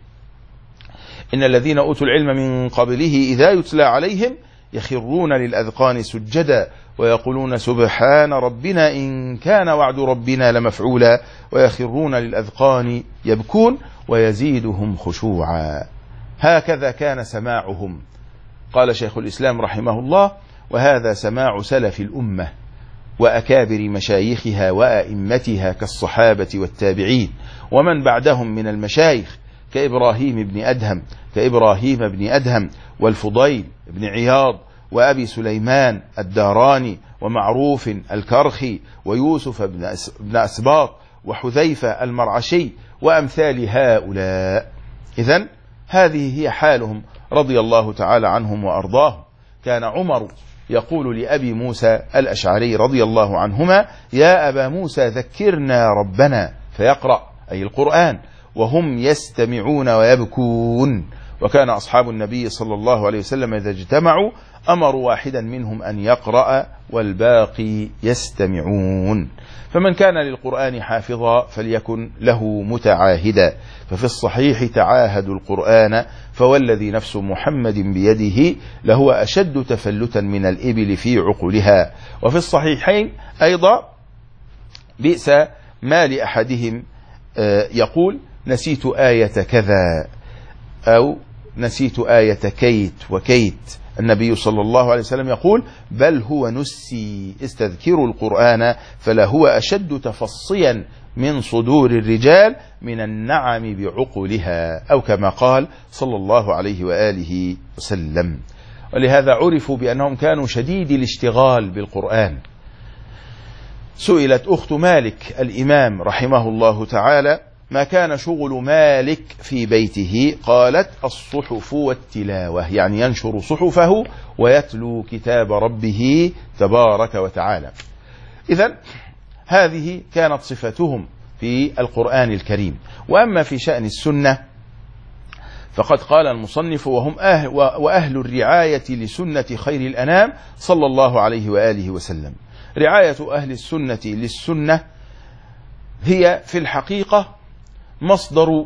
إن الذين أوتوا العلم من قبله إذا يتلى عليهم يخرون للأذقان سجدا ويقولون: سبحان ربنا إن كان وعد ربنا لمفعولا، ويخرون للأذقان يبكون ويزيدهم خشوعا. هكذا كان سماعهم. قال شيخ الإسلام رحمه الله: وهذا سماع سلف الأمة وأكابر مشايخها وأئمتها كالصحابة والتابعين ومن بعدهم من المشايخ كإبراهيم بن أدهم والفضيل بن عياض وأبي سليمان الداراني ومعروف الكرخي ويوسف بن أسباط وحذيفة المرعشي وأمثال هؤلاء. إذن هذه هي حالهم رضي الله تعالى عنهم وأرضاهم. كان عمر يقول لأبي موسى الأشعري رضي الله عنهما: يا أبا موسى ذكرنا ربنا، فيقرأ أي القرآن وهم يستمعون ويبكون. وكان أصحاب النبي صلى الله عليه وسلم إذا اجتمعوا أمروا واحدا منهم أن يقرأ والباقي يستمعون. فمن كان للقرآن حافظا فليكن له متعاهدا. ففي الصحيح: تعاهدوا القرآن فوالذي نفس محمد بيده لهو أشد تفلتا من الإبل في عقلها. وفي الصحيحين أيضا: بئس ما لأحدهم يقول نسيت آية كذا أو نسيت آية كيت وكيت. النبي صلى الله عليه وسلم يقول: بل هو نسي، استذكروا القرآن فلهو أشد تفصيا من صدور الرجال من النعم بعقولها، أو كما قال صلى الله عليه وآله وسلم. ولهذا عرفوا بأنهم كانوا شديد الاشتغال بالقرآن. سئلت أخت مالك الإمام رحمه الله تعالى: ما كان شغل مالك في بيته؟ قالت: الصحف والتلاوة، يعني ينشر صحفه ويتلو كتاب ربه تبارك وتعالى. إذن هذه كانت صفتهم، في القرآن الكريم. وأما في شأن السنة فقد قال المصنف وهم وأهل الرعاية لسنة خير الأنام صلى الله عليه وآله وسلم. رعاية أهل السنة للسنة هي في الحقيقة مصدر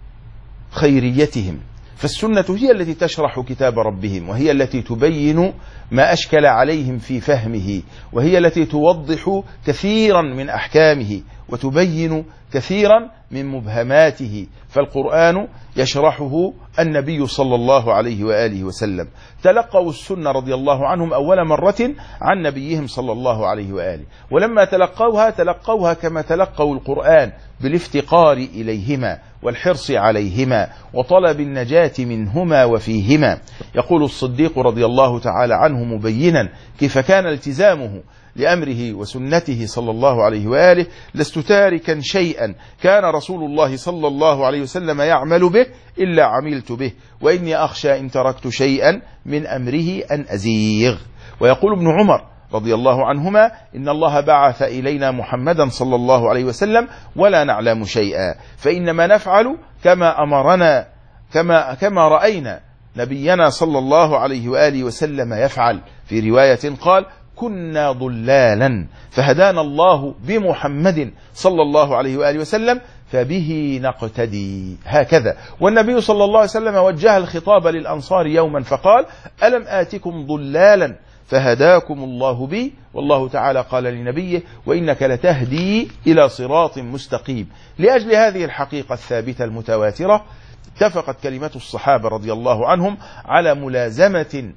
خيريتهم، فالسنة هي التي تشرح كتاب ربهم، وهي التي تبين ما أشكل عليهم في فهمه، وهي التي توضح كثيرا من أحكامه وتبين كثيرا من مبهماته، فالقرآن يشرحه النبي صلى الله عليه وآله وسلم. تلقوا السنة رضي الله عنهم أول مرة عن نبيهم صلى الله عليه وآله، ولما تلقوها كما تلقوا القرآن بالافتقار إليهما والحرص عليهما وطلب النجاة منهما وفيهما. يقول الصديق رضي الله تعالى عنه مبينا كيف كان التزامه لأمره وسنته صلى الله عليه وآله: لست تاركا شيئا كان رسول الله صلى الله عليه وسلم يعمل به إلا عملت به، وإني أخشى إن تركت شيئا من أمره أن أزيغ. ويقول ابن عمر رضي الله عنهما: إن الله بعث إلينا محمدا صلى الله عليه وسلم ولا نعلم شيئا، فإنما نفعل كما أمرنا كما رأينا نبينا صلى الله عليه وآله وسلم يفعل. في رواية قال: كنا ضلالا فهدانا الله بمحمد صلى الله عليه وآله وسلم فبه نقتدي. هكذا. والنبي صلى الله عليه وسلم وجه الخطاب للأنصار يوما فقال: ألم آتكم ضلالا فهداكم الله بي، والله تعالى قال لنبيه: وإنك لتهدي إلى صراط مستقيم. لأجل هذه الحقيقة الثابتة المتواترة اتفقت كلمة الصحابة رضي الله عنهم على ملازمة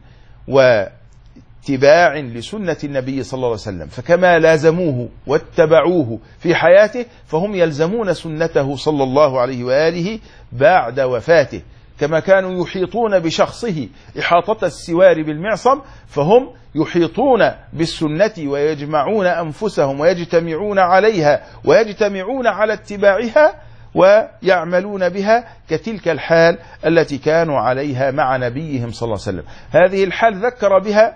واتباع لسنة النبي صلى الله عليه وسلم، فكما لازموه واتبعوه في حياته فهم يلزمون سنته صلى الله عليه وآله بعد وفاته. كما كانوا يحيطون بشخصه إحاطة السوار بالمعصم، فهم يحيطون بالسنة ويجمعون أنفسهم ويجتمعون عليها ويجتمعون على اتباعها ويعملون بها كتلك الحال التي كانوا عليها مع نبيهم صلى الله عليه وسلم. هذه الحال ذكر بها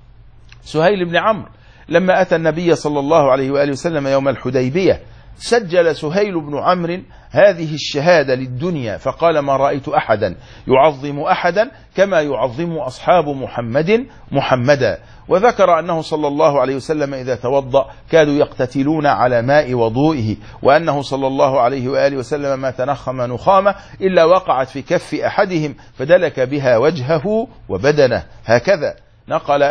سهيل بن عمرو لما أتى النبي صلى الله عليه وآله وسلم يوم الحديبية. سجل سهيل بن عمرو هذه الشهادة للدنيا فقال: ما رأيت أحدا يعظم أحدا كما يعظم أصحاب محمدا. وذكر أنه صلى الله عليه وسلم إذا توضأ كادوا يقتتلون على ماء وضوئه، وأنه صلى الله عليه وآله وسلم ما تنخم نخامة إلا وقعت في كف أحدهم فدلك بها وجهه وبدنه. هكذا نقل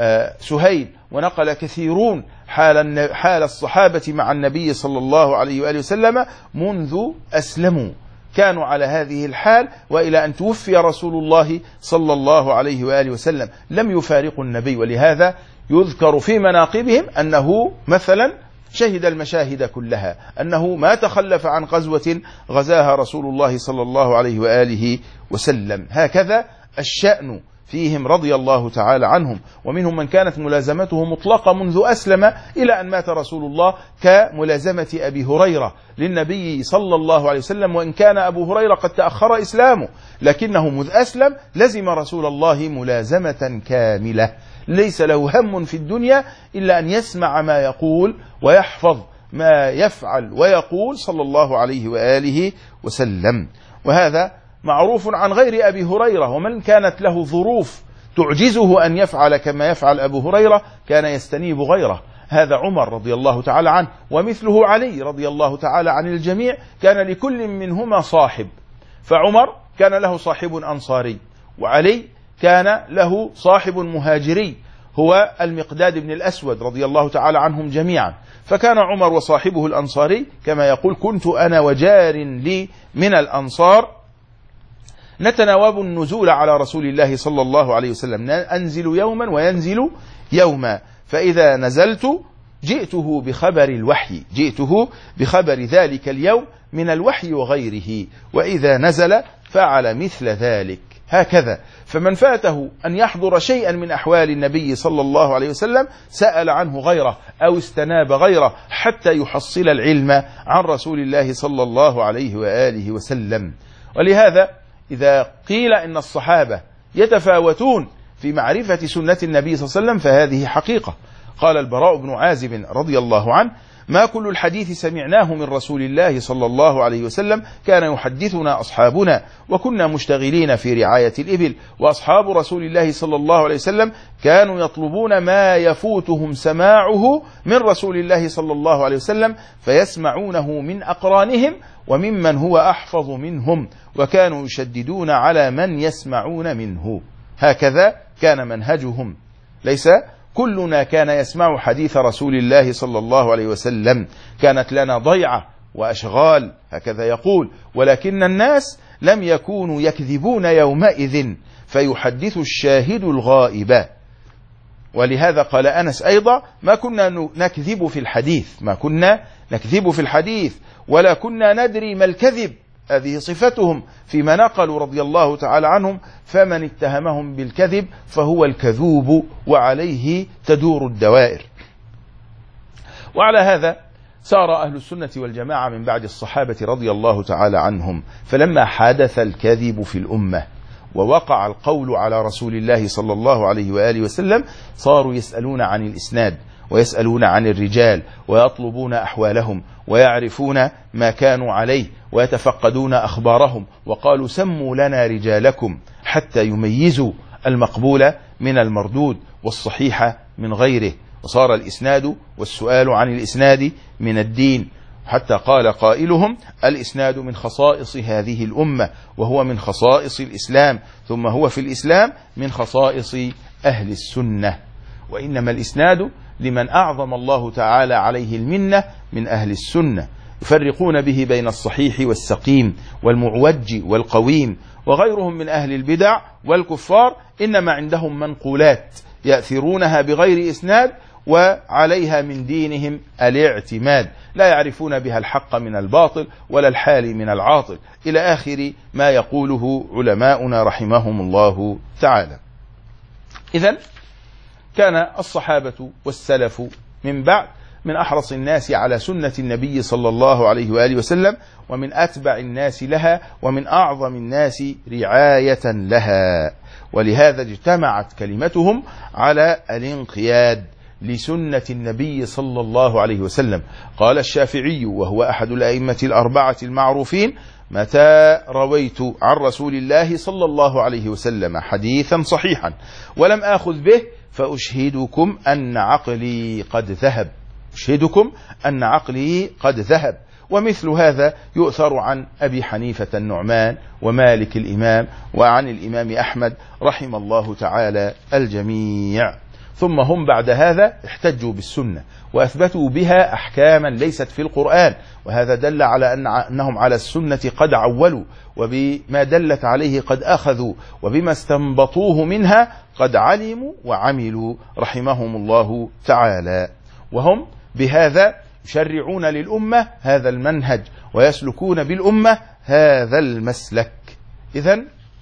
سهيل ونقل كثيرون حال الصحابة مع النبي صلى الله عليه وآله وسلم منذ أسلموا، كانوا على هذه الحال وإلى أن توفي رسول الله صلى الله عليه وآله وسلم لم يفارقوا النبي. ولهذا يذكر في مناقبهم أنه مثلا شهد المشاهد كلها، أنه ما تخلف عن غزوة غزاها رسول الله صلى الله عليه وآله وسلم. هكذا الشأن فيهم رضي الله تعالى عنهم. ومنهم من كانت ملازمته مطلقة منذ أسلم إلى أن مات رسول الله، كملازمة أبي هريرة للنبي صلى الله عليه وسلم، وإن كان أبو هريرة قد تأخر إسلامه لكنه مذ أسلم لزم رسول الله ملازمة كاملة، ليس له هم في الدنيا إلا أن يسمع ما يقول ويحفظ ما يفعل ويقول صلى الله عليه وآله وسلم. وهذا معروف عن غير أبي هريرة، ومن كانت له ظروف تعجزه أن يفعل كما يفعل أبو هريرة كان يستنيب غيره. هذا عمر رضي الله تعالى عنه، ومثله علي رضي الله تعالى عن الجميع، كان لكل منهما صاحب، فعمر كان له صاحب أنصاري، وعلي كان له صاحب مهاجري هو المقداد بن الأسود رضي الله تعالى عنهم جميعا. فكان عمر وصاحبه الأنصاري كما يقول: كنت أنا وجار لي من الأنصار نتناوب النزول على رسول الله صلى الله عليه وسلم، أنزل يوما وينزل يوما، فإذا نزلت جئته بخبر الوحي، جئته بخبر ذلك اليوم من الوحي وغيره، وإذا نزل فعل مثل ذلك. هكذا. فمن فاته أن يحضر شيئا من أحوال النبي صلى الله عليه وسلم سأل عنه غيره أو استناب غيره حتى يحصل العلم عن رسول الله صلى الله عليه وآله وسلم. ولهذا إذا قيل إن الصحابة يتفاوتون في معرفة سنة النبي صلى الله عليه وسلم فهذه حقيقة. قال البراء بن عازب رضي الله عنه: ما كل الحديث سمعناه من رسول الله صلى الله عليه وسلم، كان يحدثنا أصحابنا وكنا مشتغلين في رعاية الإبل، وأصحاب رسول الله صلى الله عليه وسلم كانوا يطلبون ما يفوتهم سماعه من رسول الله صلى الله عليه وسلم فيسمعونه من أقرانهم وممن هو أحفظ منهم، وكانوا يشددون على من يسمعون منه. هكذا كان منهجهم. ليس كلنا كان يسمع حديث رسول الله صلى الله عليه وسلم، كانت لنا ضيعة وأشغال، هكذا يقول، ولكن الناس لم يكونوا يكذبون يومئذ فيحدث الشاهد الغائب. ولهذا قال أنس أيضا: ما كنا نكذب في الحديث، ما كنا نكذب في الحديث ولا كنا ندري ما الكذب. هذه صفتهم فيما نقلوا رضي الله تعالى عنهم: فمن اتهمهم بالكذب فهو الكذوب وعليه تدور الدوائر. وعلى هذا سار أهل السنة والجماعة من بعد الصحابة رضي الله تعالى عنهم، فلما حدث الكذب في الأمة ووقع القول على رسول الله صلى الله عليه وآله وسلم صاروا يسألون عن الإسناد ويسألون عن الرجال ويطلبون أحوالهم ويعرفون ما كانوا عليه ويتفقدون أخبارهم، وقالوا: سموا لنا رجالكم حتى يميزوا المقبول من المردود والصحيح من غيره. وصار الإسناد والسؤال عن الإسناد من الدين، حتى قال قائلهم: الإسناد من خصائص هذه الأمة، وهو من خصائص الإسلام، ثم هو في الإسلام من خصائص أهل السنة. وإنما الإسناد لمن أعظم الله تعالى عليه المنة من أهل السنة، يفرقون به بين الصحيح والسقيم والمعوج والقويم. وغيرهم من أهل البدع والكفار إنما عندهم منقولات يأثرونها بغير إسناد وعليها من دينهم الاعتماد، لا يعرفون بها الحق من الباطل ولا الحال من العاطل، إلى آخر ما يقوله علماؤنا رحمهم الله تعالى. إذن كان الصحابة والسلف من بعد من أحرص الناس على سنة النبي صلى الله عليه وآله وسلم، ومن أتبع الناس لها، ومن أعظم الناس رعاية لها. ولهذا اجتمعت كلمتهم على الانقياد لسنة النبي صلى الله عليه وسلم. قال الشافعي وهو أحد الأئمة الأربعة المعروفين: متى رويت عن رسول الله صلى الله عليه وسلم حديثا صحيحا ولم آخذ به فأشهدكم أن عقلي قد ذهب، أشهدكم أن عقلي قد ذهب. ومثل هذا يؤثر عن أبي حنيفة النعمان ومالك الإمام وعن الإمام أحمد رحم الله تعالى الجميع. ثم هم بعد هذا احتجوا بالسنة وأثبتوا بها أحكاما ليست في القرآن، وهذا دل على أنهم على السنة قد عولوا، وبما دلت عليه قد أخذوا، وبما استنبطوه منها قد علموا وعملوا رحمهم الله تعالى. وهم بهذا يشرعون للأمة هذا المنهج ويسلكون بالأمة هذا المسلك. إذن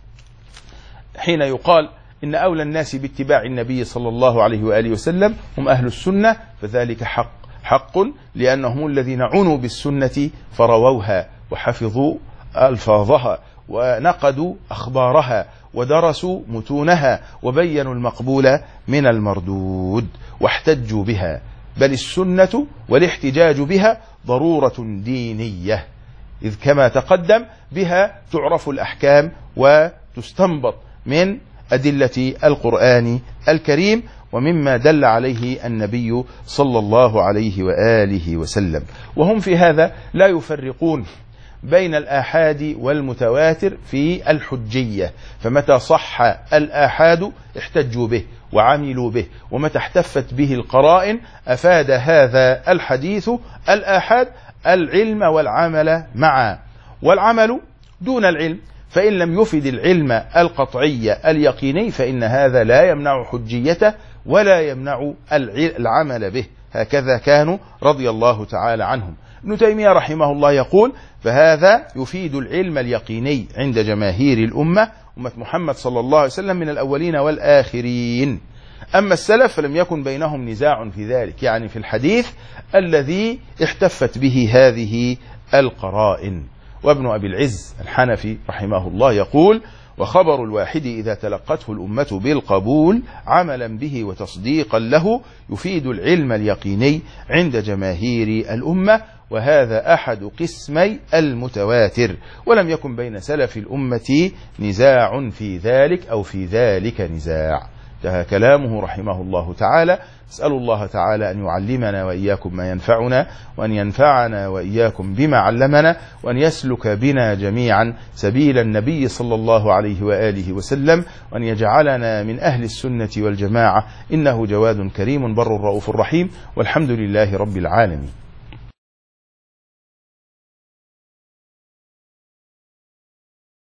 حين يقال إن أولى الناس باتباع النبي صلى الله عليه وآله وسلم هم أهل السنة، فذلك حق لأنهم الذين عنوا بالسنة فرووها وحفظوا ألفاظها ونقدوا أخبارها ودرسوا متونها وبينوا المقبول من المردود واحتجوا بها. بل السنة والاحتجاج بها ضرورة دينية، إذ كما تقدم بها تعرف الأحكام وتستنبط من أدلة القرآن الكريم ومما دل عليه النبي صلى الله عليه وآله وسلم. وهم في هذا لا يفرقون بين الآحاد والمتواتر في الحجية، فمتى صح الآحاد احتجوا به وعملوا به، ومتى احتفت به القرائن أفاد هذا الحديث الآحاد العلم والعمل معا. والعمل دون العلم، فإن لم يفد العلم القطعي اليقيني فإن هذا لا يمنع حجيته ولا يمنع العمل به. هكذا كانوا رضي الله تعالى عنهم. ابن تيمية رحمه الله يقول: فهذا يفيد العلم اليقيني عند جماهير الأمة، أمة محمد صلى الله عليه وسلم، من الأولين والآخرين. أما السلف فلم يكن بينهم نزاع في ذلك، يعني في الحديث الذي احتفت به هذه القرائن. وابن أبي العز الحنفي رحمه الله يقول: وخبر الواحد إذا تلقته الأمة بالقبول عملا به وتصديقا له يفيد العلم اليقيني عند جماهير الأمة، وهذا أحد قسمي المتواتر، ولم يكن بين سلف الأمة نزاع في ذلك أو في ذلك نزاع. انتهى كلامه رحمه الله تعالى. أسأل الله تعالى أن يعلمنا وإياكم ما ينفعنا، وأن ينفعنا وإياكم بما علمنا، وأن يسلك بنا جميعا سبيل النبي صلى الله عليه وآله وسلم، وأن يجعلنا من أهل السنة والجماعة، إنه جواد كريم بر رؤوف رحيم، والحمد لله رب العالمين.